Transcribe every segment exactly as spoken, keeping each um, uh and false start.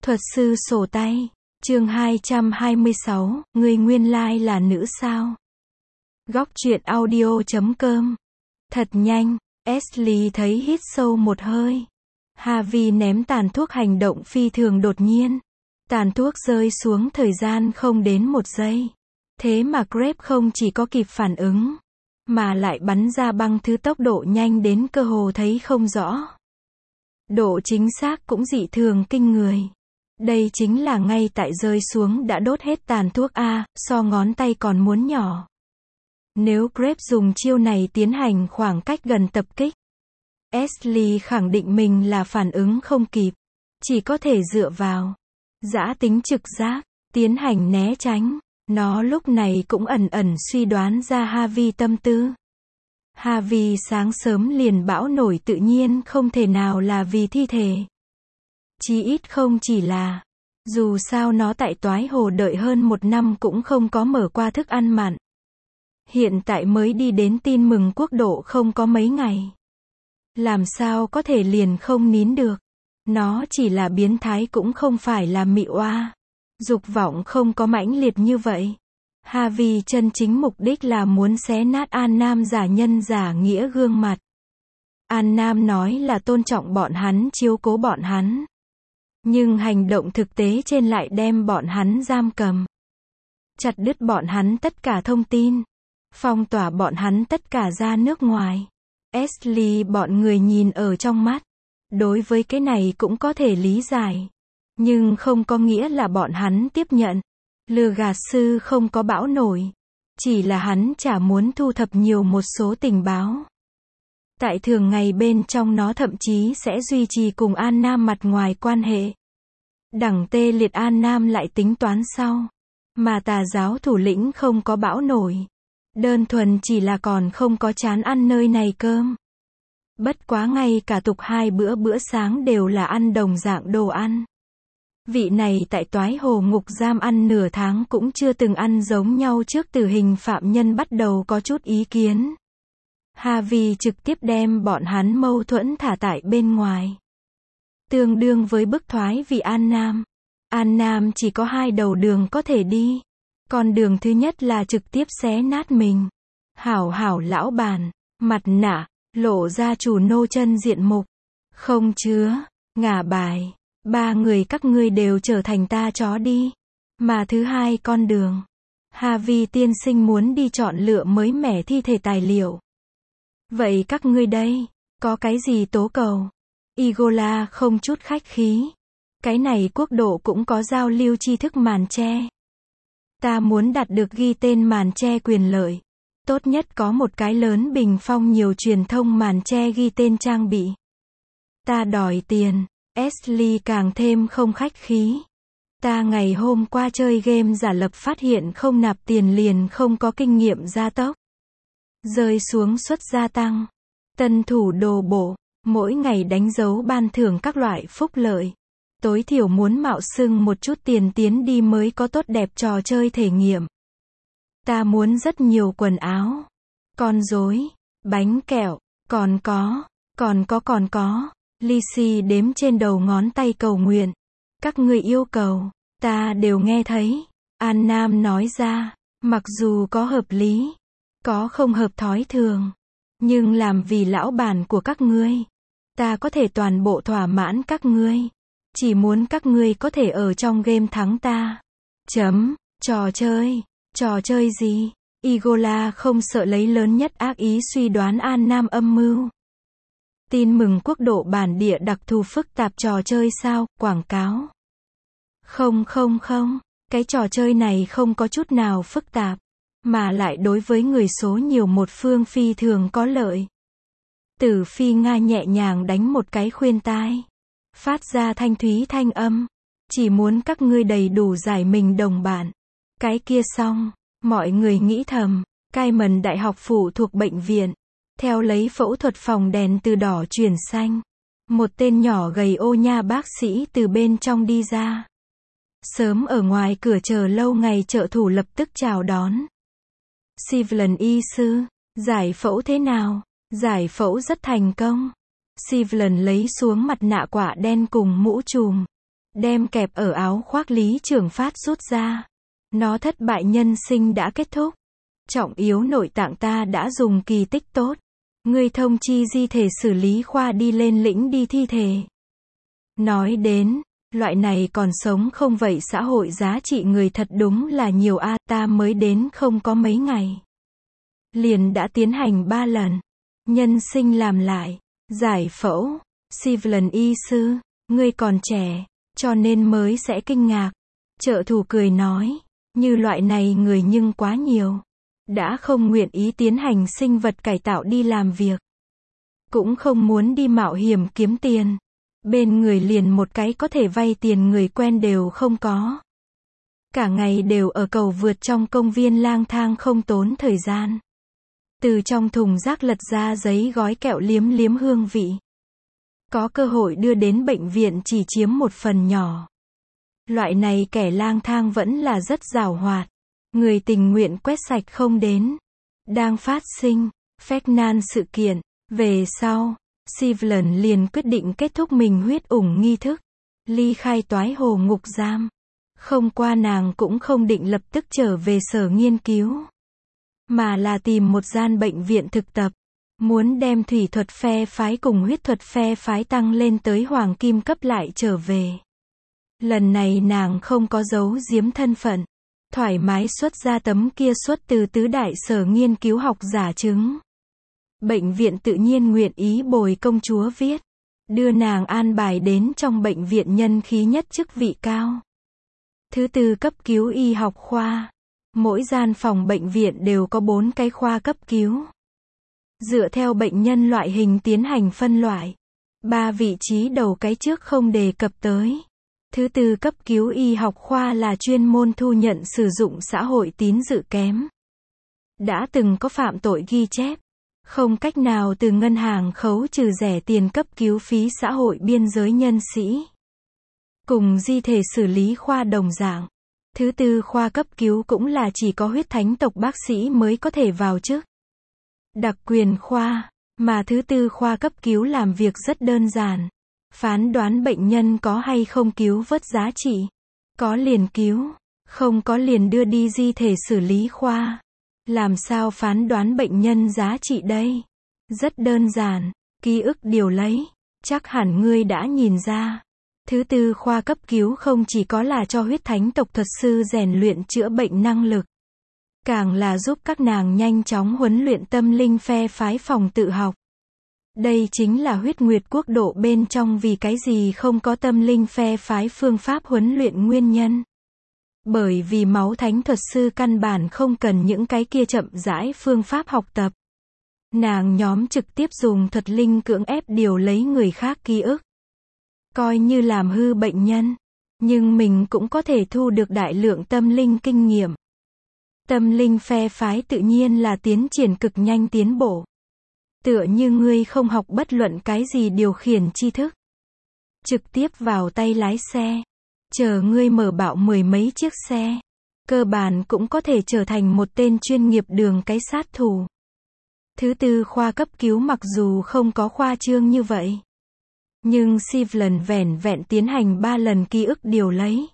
Thuật sư sổ tay, chương hai trăm hai mươi sáu, người nguyên lai là nữ sao? Góc truyện audio chấm com. Thật nhanh, Ashley thấy hít sâu một hơi. Harvey ném tàn thuốc hành động phi thường đột nhiên. Tàn thuốc rơi xuống thời gian không đến một giây. Thế mà Grape không chỉ có kịp phản ứng, mà lại bắn ra băng thứ tốc độ nhanh đến cơ hồ thấy không rõ. Độ chính xác cũng dị thường kinh người. Đây chính là ngay tại rơi xuống đã đốt hết tàn thuốc A, so ngón tay còn muốn nhỏ. Nếu Grape dùng chiêu này tiến hành khoảng cách gần tập kích, Ashley khẳng định mình là phản ứng không kịp. Chỉ có thể dựa vào giã tính trực giác, tiến hành né tránh. Nó lúc này cũng ẩn ẩn suy đoán ra Harvey tâm tư. Harvey sáng sớm liền bão nổi tự nhiên không thể nào là vì thi thể. Chí ít không chỉ là. Dù sao nó tại Toái Hồ đợi hơn một năm cũng không có mở qua thức ăn mặn. Hiện tại mới đi đến Tin Mừng Quốc độ không có mấy ngày. Làm sao có thể liền không nín được. Nó chỉ là biến thái cũng không phải là mị oa. Dục vọng không có mãnh liệt như vậy. Harvey chân chính mục đích là muốn xé nát An Nam giả nhân giả nghĩa gương mặt. An Nam nói là tôn trọng bọn hắn, chiếu cố bọn hắn. Nhưng hành động thực tế trên lại đem bọn hắn giam cầm. Chặt đứt bọn hắn tất cả thông tin. Phong tỏa bọn hắn tất cả ra nước ngoài. Ashley bọn người nhìn ở trong mắt. Đối với cái này cũng có thể lý giải. Nhưng không có nghĩa là bọn hắn tiếp nhận. Lừa gạt sư không có bão nổi. Chỉ là hắn chả muốn thu thập nhiều một số tình báo. Tại thường ngày bên trong nó thậm chí sẽ duy trì cùng An Nam mặt ngoài quan hệ. Đẳng tê liệt An Nam lại tính toán sau. Mà tà giáo thủ lĩnh không có bão nổi. Đơn thuần chỉ là còn không có chán ăn nơi này cơm. Bất quá ngay cả tục hai bữa bữa sáng đều là ăn đồng dạng đồ ăn. Vị này tại Toái Hồ ngục giam ăn nửa tháng cũng chưa từng ăn giống nhau trước tử hình phạm nhân bắt đầu có chút ý kiến. Harvey trực tiếp đem bọn hắn mâu thuẫn thả tại bên ngoài. Tương đương với bức thoái vì An Nam. An Nam chỉ có hai đầu đường có thể đi. Con đường thứ nhất là trực tiếp xé nát mình. Hảo hảo lão bản, mặt nạ, lộ ra chủ nô chân diện mục. Không chứa, ngả bài. Ba người các ngươi đều trở thành ta chó đi. Mà thứ hai con đường. Harvey tiên sinh muốn đi chọn lựa mới mẻ thi thể tài liệu. Vậy các ngươi đây, có cái gì tố cầu? Igola không chút khách khí. Cái này quốc độ cũng có giao lưu tri thức màn che. Ta muốn đạt được ghi tên màn che quyền lợi. Tốt nhất có một cái lớn bình phong nhiều truyền thông màn che ghi tên trang bị. Ta đòi tiền. Ashley càng thêm không khách khí. Ta ngày hôm qua chơi game giả lập phát hiện không nạp tiền liền không có kinh nghiệm gia tốc. Rơi xuống suất gia tăng. Tân thủ đồ bổ. Mỗi ngày đánh dấu ban thưởng các loại phúc lợi. Tối thiểu muốn mạo xưng một chút tiền tiến đi mới có tốt đẹp trò chơi thể nghiệm. Ta muốn rất nhiều quần áo. Con rối. Bánh kẹo. Còn có. Còn có còn có. Lizzie đếm trên đầu ngón tay cầu nguyện. Các ngươi yêu cầu. Ta đều nghe thấy. An Nam nói ra. Mặc dù có hợp lý. Có không hợp thói thường. Nhưng làm vì lão bản của các ngươi. Ta có thể toàn bộ thỏa mãn các ngươi. Chỉ muốn các ngươi có thể ở trong game thắng ta. Chấm. Trò chơi. Trò chơi gì? Igola không sợ lấy lớn nhất ác ý suy đoán An Nam âm mưu. Tin Mừng Quốc độ bản địa đặc thù phức tạp trò chơi sao? Quảng cáo. Không không không. Cái trò chơi này không có chút nào phức tạp. Mà lại đối với người số nhiều một phương phi thường có lợi. Tử Phi Nga nhẹ nhàng đánh một cái khuyên tai. Phát ra thanh thúy thanh âm. Chỉ muốn các ngươi đầy đủ giải mình đồng bạn. Cái kia xong. Mọi người nghĩ thầm. Cayman Đại học phụ thuộc bệnh viện. Theo lấy phẫu thuật phòng đèn từ đỏ chuyển xanh. Một tên nhỏ gầy ô nha bác sĩ từ bên trong đi ra. Sớm ở ngoài cửa chờ lâu ngày trợ thủ lập tức chào đón. Cleveland y sư, giải phẫu thế nào? Giải phẫu rất thành công. Cleveland lấy xuống mặt nạ quả đen cùng mũ trùm. đem kẹp ở áo khoác Lý Trường Phát rút ra. Nó thất bại nhân sinh đã kết thúc. Trọng yếu nội tạng ta đã dùng kỳ tích tốt. Ngươi thông chi di thể xử lý khoa đi lên lĩnh đi thi thể. Nói đến, loại này còn sống không vậy xã hội giá trị người thật đúng là nhiều a, ta mới đến không có mấy ngày. Liền đã tiến hành ba lần. Nhân sinh làm lại, giải phẫu, Cleveland y sư, ngươi còn trẻ, cho nên mới sẽ kinh ngạc. Trợ thủ cười nói, như loại này người nhưng quá nhiều. Đã không nguyện ý tiến hành sinh vật cải tạo đi làm việc. Cũng không muốn đi mạo hiểm kiếm tiền. Bên người liền một cái có thể vay tiền người quen đều không có. Cả ngày đều ở cầu vượt trong công viên lang thang không tốn thời gian. Từ trong thùng rác lật ra giấy gói kẹo liếm liếm hương vị. Có cơ hội đưa đến bệnh viện chỉ chiếm một phần nhỏ. Loại này kẻ lang thang vẫn là rất giàu hoạt. Người tình nguyện quét sạch không đến. Đang phát sinh, Ferdinand sự kiện. Về sau, Cleveland liền quyết định kết thúc mình huyết ủng nghi thức. Ly khai toái hồ ngục giam. Không qua nàng cũng không định lập tức trở về sở nghiên cứu. Mà là tìm một gian bệnh viện thực tập. Muốn đem thủy thuật phe phái cùng huyết thuật phe phái tăng lên tới hoàng kim cấp lại trở về. Lần này nàng không có giấu giếm thân phận. Thoải mái xuất ra tấm kia xuất từ tứ đại sở nghiên cứu học giả chứng. Bệnh viện tự nhiên nguyện ý bồi công chúa viết. Đưa nàng an bài đến trong bệnh viện nhân khí nhất chức vị cao. Thứ tư cấp cứu y học khoa. Mỗi gian phòng bệnh viện đều có bốn cái khoa cấp cứu. Dựa theo bệnh nhân loại hình tiến hành phân loại. Ba vị trí đầu cái trước không đề cập tới. Thứ tư cấp cứu y học khoa là chuyên môn thu nhận sử dụng xã hội tín dự kém. Đã từng có phạm tội ghi chép. Không cách nào từ ngân hàng khấu trừ rẻ tiền cấp cứu phí xã hội biên giới nhân sĩ. Cùng di thể xử lý khoa đồng dạng. Thứ tư khoa cấp cứu cũng là chỉ có huyết thánh tộc bác sĩ mới có thể vào chức. Đặc quyền khoa, mà thứ tư khoa cấp cứu làm việc rất đơn giản. Phán đoán bệnh nhân có hay không cứu vớt giá trị. Có liền cứu, không có liền đưa đi di thể xử lý khoa. Làm sao phán đoán bệnh nhân giá trị đây? Rất đơn giản, ký ức điều lấy. Chắc hẳn ngươi đã nhìn ra. Thứ tư khoa cấp cứu không chỉ có là cho huyết thánh tộc thuật sư rèn luyện chữa bệnh năng lực. Càng là giúp các nàng nhanh chóng huấn luyện tâm linh phe phái phòng tự học. Đây chính là huyết nguyệt quốc độ bên trong vì cái gì không có tâm linh phe phái phương pháp huấn luyện nguyên nhân. Bởi vì máu thánh thuật sư căn bản không cần những cái kia chậm rãi phương pháp học tập. Nàng nhóm trực tiếp dùng thuật linh cưỡng ép điều lấy người khác ký ức. Coi như làm hư bệnh nhân. Nhưng mình cũng có thể thu được đại lượng tâm linh kinh nghiệm. Tâm linh phe phái tự nhiên là tiến triển cực nhanh tiến bộ. Tựa như ngươi không học bất luận cái gì điều khiển tri thức. Trực tiếp vào tay lái xe. Chờ ngươi mở bạo mười mấy chiếc xe. Cơ bản cũng có thể trở thành một tên chuyên nghiệp đường cái sát thủ. Thứ tư khoa cấp cứu mặc dù không có khoa trương như vậy. Nhưng Cleveland vẻn vẹn tiến hành ba lần ký ức điều lấy.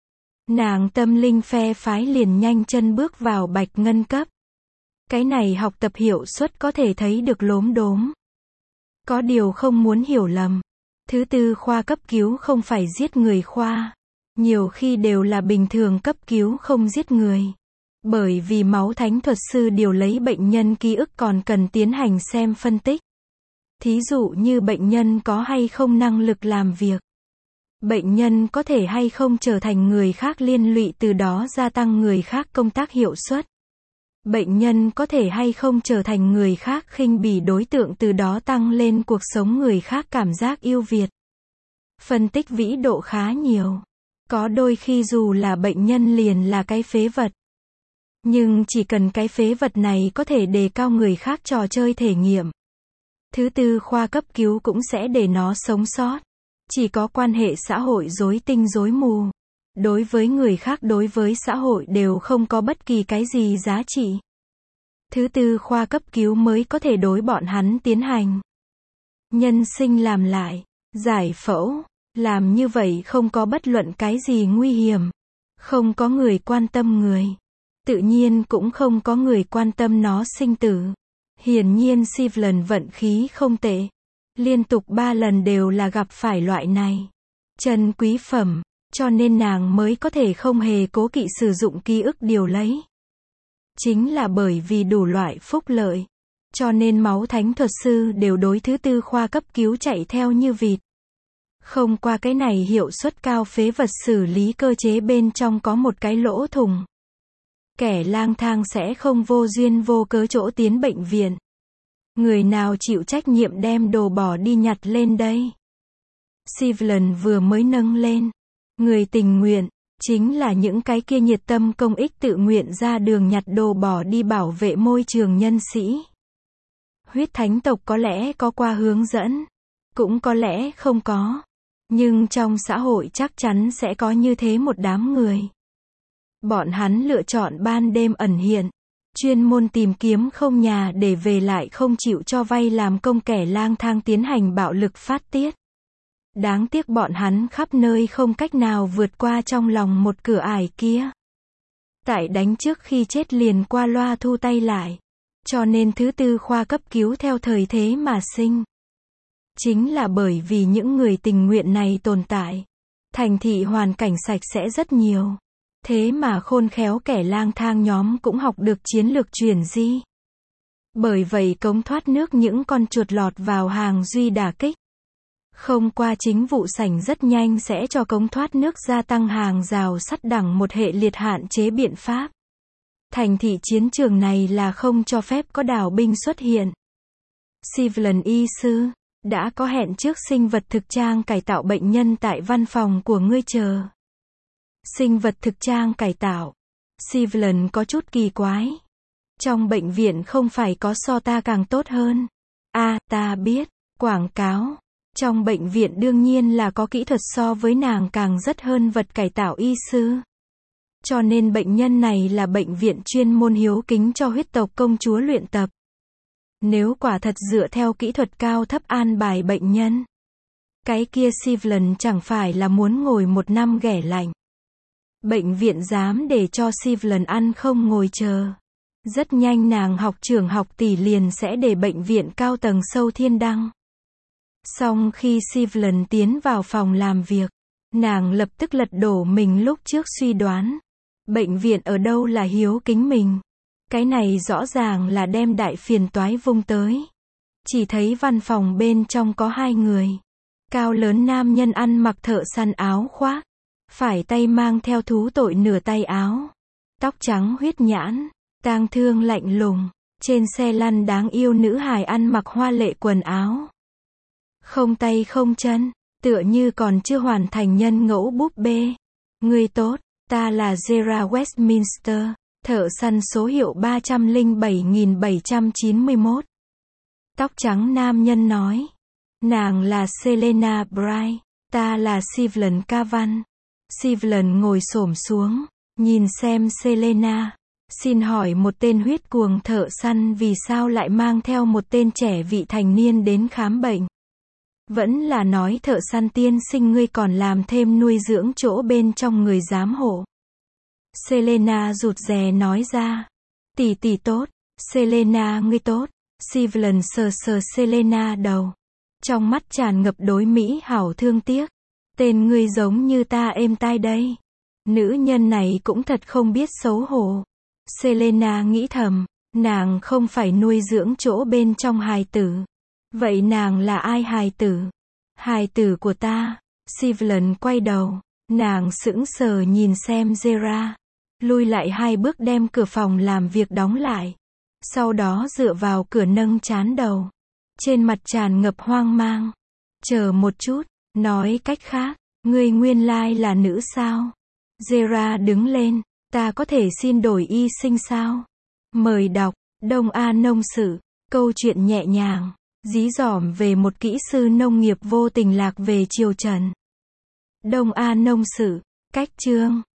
Nàng tâm linh phe phái liền nhanh chân bước vào bạch ngân cấp. Cái này học tập hiệu suất có thể thấy được lốm đốm. Có điều không muốn hiểu lầm. Thứ tư khoa cấp cứu không phải giết người khoa. Nhiều khi đều là bình thường cấp cứu không giết người. Bởi vì máu thánh thuật sư điều lấy bệnh nhân ký ức còn cần tiến hành xem phân tích. Thí dụ như bệnh nhân có hay không năng lực làm việc. Bệnh nhân có thể hay không trở thành người khác liên lụy từ đó gia tăng người khác công tác hiệu suất. Bệnh nhân có thể hay không trở thành người khác khinh bỉ đối tượng từ đó tăng lên cuộc sống người khác cảm giác yêu Việt. Phân tích vĩ độ khá nhiều. Có đôi khi dù là bệnh nhân liền là cái phế vật. Nhưng chỉ cần cái phế vật này có thể đề cao người khác trò chơi thể nghiệm. Thứ tư khoa cấp cứu cũng sẽ để nó sống sót. Chỉ có quan hệ xã hội rối tinh rối mù. Đối với người khác đối với xã hội đều không có bất kỳ cái gì giá trị. Thứ tư khoa cấp cứu mới có thể đối bọn hắn tiến hành. Nhân sinh làm lại, giải phẫu, Làm như vậy không có bất luận cái gì nguy hiểm. Không có người quan tâm người. Tự nhiên cũng không có người quan tâm nó sinh tử. Hiển nhiên Sivlan vận khí không tệ. Liên tục ba lần đều là gặp phải loại này chân quý phẩm, cho nên nàng mới có thể không hề cố kỵ sử dụng ký ức điều lấy. Chính là bởi vì đủ loại phúc lợi, cho nên máu thánh thuật sư đều đối thứ tư khoa cấp cứu chạy theo như vịt. Không qua cái này hiệu suất cao phế vật xử lý cơ chế bên trong có một cái lỗ thủng. Kẻ lang thang sẽ không vô duyên vô cớ chỗ tiến bệnh viện. Người nào chịu trách nhiệm đem đồ bỏ đi nhặt lên đây? Sivlan vừa mới nâng lên. Người tình nguyện, chính là những cái kia nhiệt tâm công ích tự nguyện ra đường nhặt đồ bỏ đi bảo vệ môi trường nhân sĩ. Huyết thánh tộc có lẽ có qua hướng dẫn, cũng có lẽ không có. Nhưng trong xã hội chắc chắn sẽ có như thế một đám người. Bọn hắn lựa chọn ban đêm ẩn hiện, chuyên môn tìm kiếm không nhà để về lại không chịu cho vay làm công kẻ lang thang tiến hành bạo lực phát tiết. Đáng tiếc bọn hắn khắp nơi không cách nào vượt qua trong lòng một cửa ải kia. Tại đánh trước khi chết liền qua loa thu tay lại. Cho nên thứ tư khoa cấp cứu theo thời thế mà sinh. Chính là bởi vì những người tình nguyện này tồn tại. Thành thị hoàn cảnh sạch sẽ rất nhiều. Thế mà khôn khéo kẻ lang thang nhóm cũng học được chiến lược chuyển di. Bởi vậy cống thoát nước những con chuột lọt vào hàng duy đả kích. Không qua chính vụ sảnh rất nhanh sẽ cho cống thoát nước gia tăng hàng rào sắt đẳng một hệ liệt hạn chế biện pháp. Thành thị chiến trường này là không cho phép có đảo binh xuất hiện. Sivlan y sư, đã có hẹn trước sinh vật thực trang cải tạo bệnh nhân tại văn phòng của ngươi chờ. Sinh vật thực trang cải tạo. Sivlan có chút kỳ quái. Trong bệnh viện không phải có so ta càng tốt hơn. A, à, ta biết, quảng cáo. Trong bệnh viện đương nhiên là có kỹ thuật so với nàng càng rất hơn vật cải tạo y sư. Cho nên bệnh nhân này là bệnh viện chuyên môn hiếu kính cho huyết tộc công chúa luyện tập. Nếu quả thật dựa theo kỹ thuật cao thấp an bài bệnh nhân, cái kia Sivlan chẳng phải là muốn ngồi một năm ghẻ lạnh. Bệnh viện dám để cho Sivlan ăn không ngồi chờ. Rất nhanh nàng học trưởng học tỷ liền sẽ để bệnh viện cao tầng sâu thiên đăng. Xong khi Sivlan tiến vào phòng làm việc, nàng lập tức lật đổ mình lúc trước suy đoán. Bệnh viện ở đâu là hiếu kính mình. Cái này rõ ràng là đem đại phiền toái vung tới. Chỉ thấy văn phòng bên trong có hai người. Cao lớn nam nhân ăn mặc thợ săn áo khoác. Phải tay mang theo thú tội nửa tay áo. Tóc trắng huyết nhãn. Tang thương lạnh lùng. Trên xe lăn đáng yêu nữ hài ăn mặc hoa lệ quần áo. Không tay không chân. Tựa như còn chưa hoàn thành nhân ngẫu búp bê. Người tốt. Ta là Zera Westminster, thợ săn số hiệu ba trăm lẻ bảy nghìn bảy trăm chín mươi mốt. Tóc trắng nam nhân nói. Nàng là Selena Bright, ta là Sivlan Cavan. Sivlan ngồi xổm xuống, nhìn xem Selena. Xin hỏi một tên huyết cuồng thợ săn vì sao lại mang theo một tên trẻ vị thành niên đến khám bệnh? Vẫn là nói thợ săn tiên sinh ngươi còn làm thêm nuôi dưỡng chỗ bên trong người giám hộ. Selena rụt rè nói ra. Tỷ tỷ tốt. Selena ngươi tốt. Sivlan sờ sờ Selena đầu. Trong mắt tràn ngập đối mỹ hảo thương tiếc. Tên ngươi giống như ta êm tai đây. Nữ nhân này cũng thật không biết xấu hổ. Selena nghĩ thầm. Nàng không phải nuôi dưỡng chỗ bên trong hài tử. Vậy nàng là ai hài tử? Hài tử của ta. Sivlan quay đầu. Nàng sững sờ nhìn xem Zera. Lui lại hai bước đem cửa phòng làm việc đóng lại. Sau đó dựa vào cửa nâng trán đầu. Trên mặt tràn ngập hoang mang. Chờ một chút. Nói cách khác. Ngươi nguyên lai là nữ sao? Zera đứng lên. Ta có thể xin đổi y sinh sao? Mời đọc. Đông A nông sự. Câu chuyện nhẹ nhàng. Dí dỏm về một kỹ sư nông nghiệp vô tình lạc về triều Trần. Đông A nông sự. Cách chương.